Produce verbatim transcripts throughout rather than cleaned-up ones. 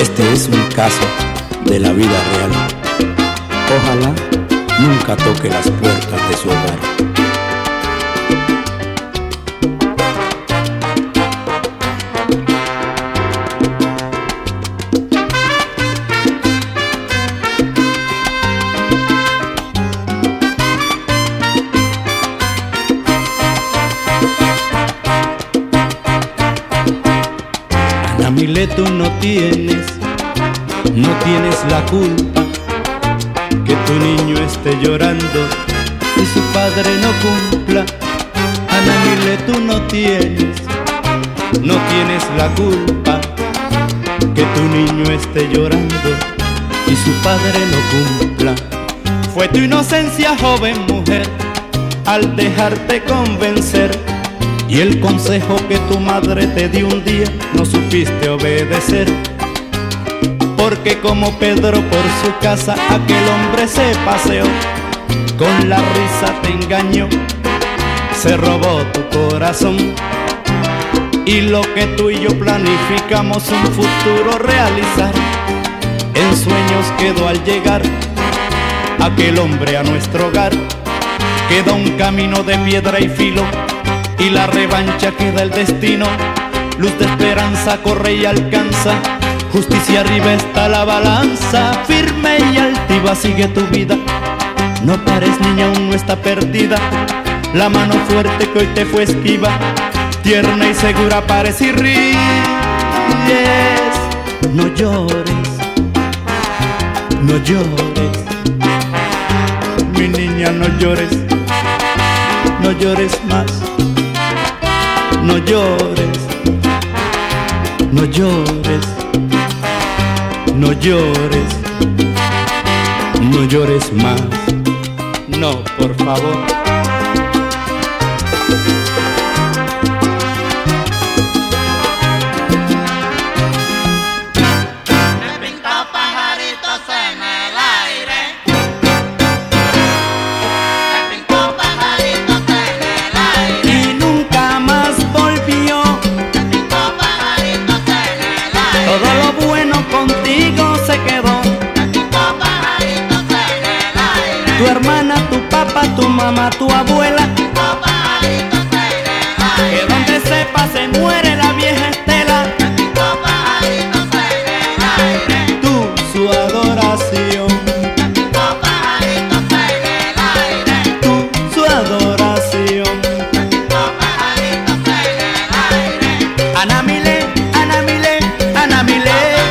Este es un caso de la vida real. Ojalá nunca toque las puertas de su hogar. Ana Milé, tú no tienes, no tienes la culpa que tu niño esté llorando y su padre no cumpla. Ana Milé, tú no tienes, no tienes la culpa que tu niño esté llorando y su padre no cumpla. Fue tu inocencia, joven mujer, al dejarte convencer, y el consejo que tu madre te dio un día no supiste obedecer. Porque como Pedro por su casa aquel hombre se paseó, con la risa te engañó, se robó tu corazón. Y lo que tú y yo planificamos un futuro realizar, en sueños quedó al llegar aquel hombre a nuestro hogar. Queda un camino de piedra y filo, y la revancha queda el destino. Luz de esperanza corre y alcanza, justicia arriba está la balanza. Firme y altiva sigue tu vida, no pares niña, aún no está perdida. La mano fuerte que hoy te fue esquiva, tierna y segura parece y ríes. No llores, no llores, mi niña, no llores, no llores más. No llores, no llores, no llores, no llores más. No, por favor. Contigo se quedó tu hermana, tu papá, tu mamá, tu abuela, que donde sepa se muere la vieja Estela. Tú su adoración, tú su adoración. Ana Milé, Ana Milé, Ana Milé.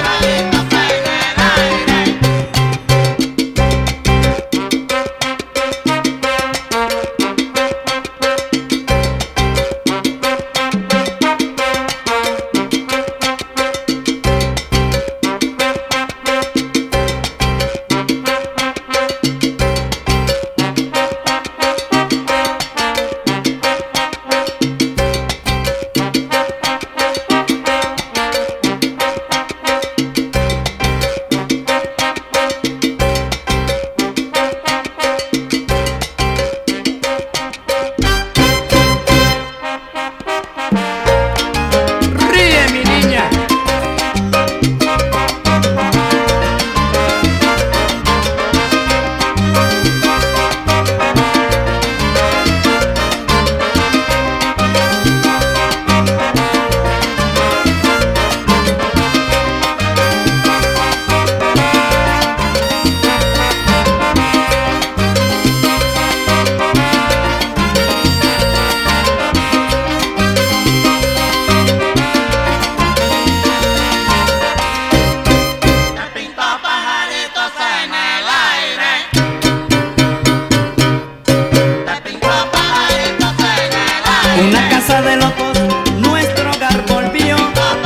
Una casa de locos, nuestro hogar volvió,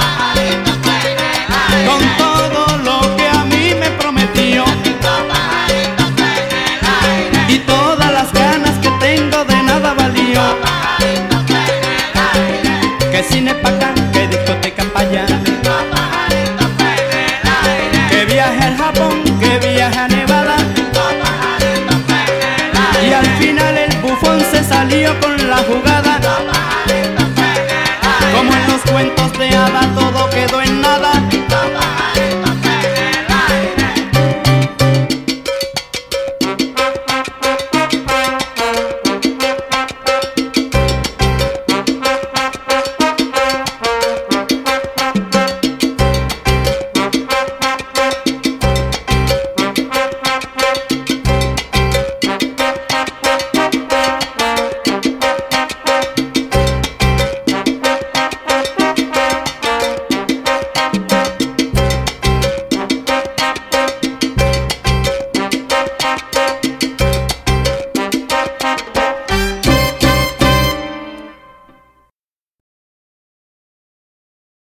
con todo lo que a mí me prometió, y todas las ganas que tengo de nada valió. Que cine pa' acá, que discoteca pa' allá, que viaje al Japón, que viaje a Nevada, y al final el bufón se salió con la jugada. Como en los cuentos de hada, todo quedó en nada.